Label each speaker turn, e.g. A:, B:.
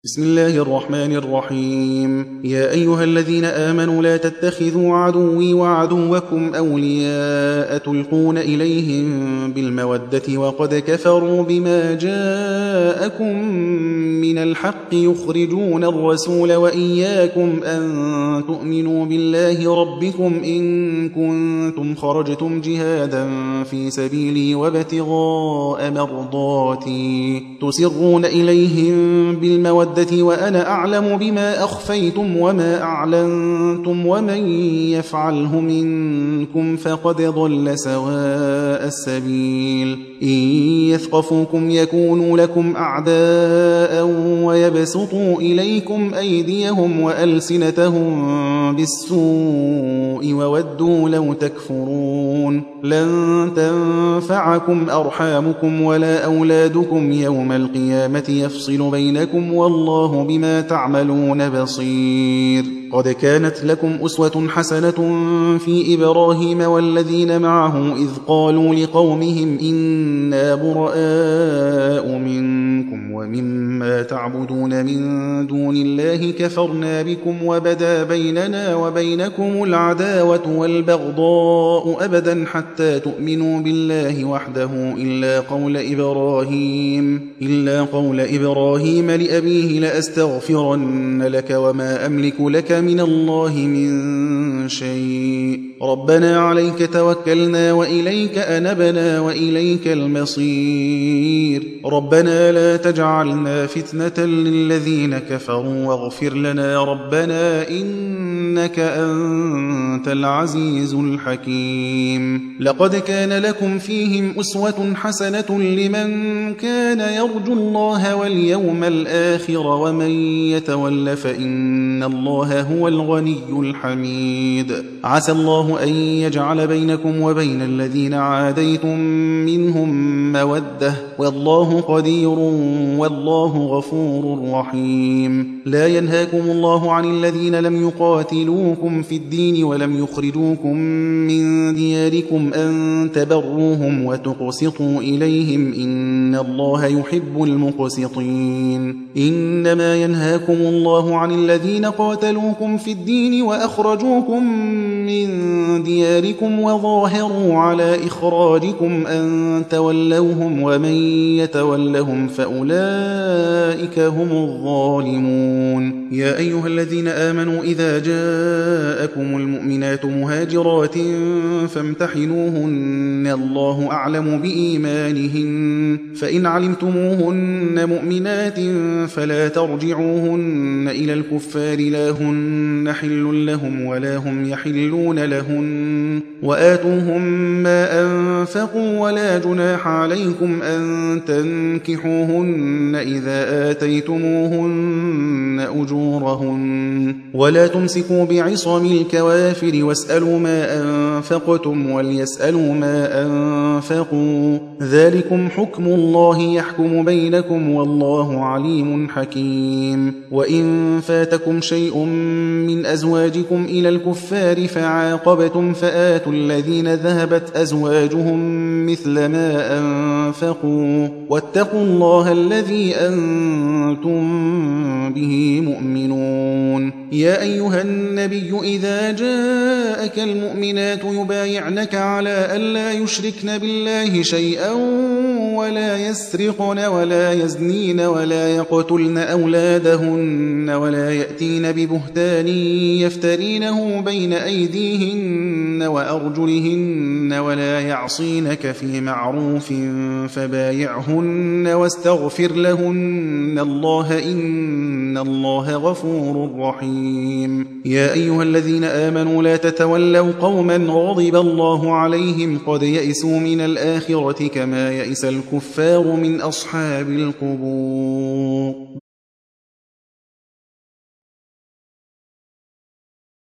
A: بسم الله الرحمن الرحيم. يا أيها الذين آمنوا لا تتخذوا عدوي وعدوكم أولياء تلقون إليهم بالمودة وقد كفروا بما جاءكم من الحق يخرجون الرسول وإياكم أن تؤمنوا بالله ربكم إن كنتم خرجتم جهادا في سبيلي وابتغاء مرضاتي تسرون إليهم بالمودة وأنا أعلم بما أخفيتم وما أعلنتم ومن يفعله منكم فقد ضل سواء السبيل. إن يثقفوكم يكونوا لكم أعداء ويبسطوا إليكم أيديهم وألسنتهم بالسوء وودوا لو تكفرون. لن تنفعكم أرحامكم ولا أولادكم يوم القيامة يفصل بينكم والله بما تعملون بصير. قد كانت لكم أسوة حسنة في إبراهيم والذين معه إذ قالوا لقومهم إنا براء منكم ومما تعبدون من دون الله كفرنا بكم وبدا بيننا وبينكم العداوة والبغضاء أبدا حتى تؤمنوا بالله وحده إلا قول إبراهيم لأبيه لأستغفرن لك وما أملك لك من الله من شيء ربنا عليك توكلنا وإليك أنبنا وإليك المصير ربنا لا تجعلنا فتنة للذين كفروا واغفر لنا ربنا إنك أنت العزيز الحكيم. لقد كان لكم فيهم أسوة حسنة لمن كان يرجو الله واليوم الآخر ومن يتول فإن الله هو الغني الحميد. عسى الله أن يجعل بينكم وبين الذين عاديتم منهم مودة والله قدير والله غفور رحيم. لا ينهاكم الله عن الذين لم يقاتلوكم في الدين ولم يخرجوكم من دياركم أن تبروهم وتقسطوا إليهم إن الله يحب المقسطين. إنما ينهاكم الله عن الذين قاتلوكم في الدين وأخرجوكم من دياركم وظاهروا على إخراجكم أن تولوهم ومن يتولهم فأولئك هم الظالمون. يا أيها الذين آمنوا إذا جاءكم المؤمنات مهاجرات فامتحنوهن الله أعلم بإيمانهن فإن علمتموهن مؤمنات فلا ترجعوهن إلى الكفار لا هن حل لهم ولا هم يحلون لهن وآتوهم ما أنفقوا ولا جناح عليكم أن تنكحوهن إذا آتيتموهن أجورهن ولا تمسكوا بعصم الكوافر واسألوا ما أنفقتم وليسألوا ما أنفقوا ذلكم حكم الله يحكم بينكم والله عليم حكيم. وإن فاتكم شيء من أزواجكم إلى الكفار فعاقبتم فآتوا الذين ذهبت أزواجهم مثل ما أنفقوا واتقوا الله الذي أنتم به مؤمنون. يا أيها النبي إذا جاءك المؤمنات يبايعنك على ألا يشركن بالله شيئا ولا يسرقن ولا يزنين ولا يقتلن أولادهن ولا يأتين ببهتان يفترينه بين أيديهن وأرجلهن ولا يعصينك في معروف فبايعهن واستغفر لهن الله إن الله غفور رحيم. يا أيها الذين آمنوا لا تتولوا قوما غضب الله عليهم قد يئسوا من الآخرة كما يئس الكفار من أصحاب القبور.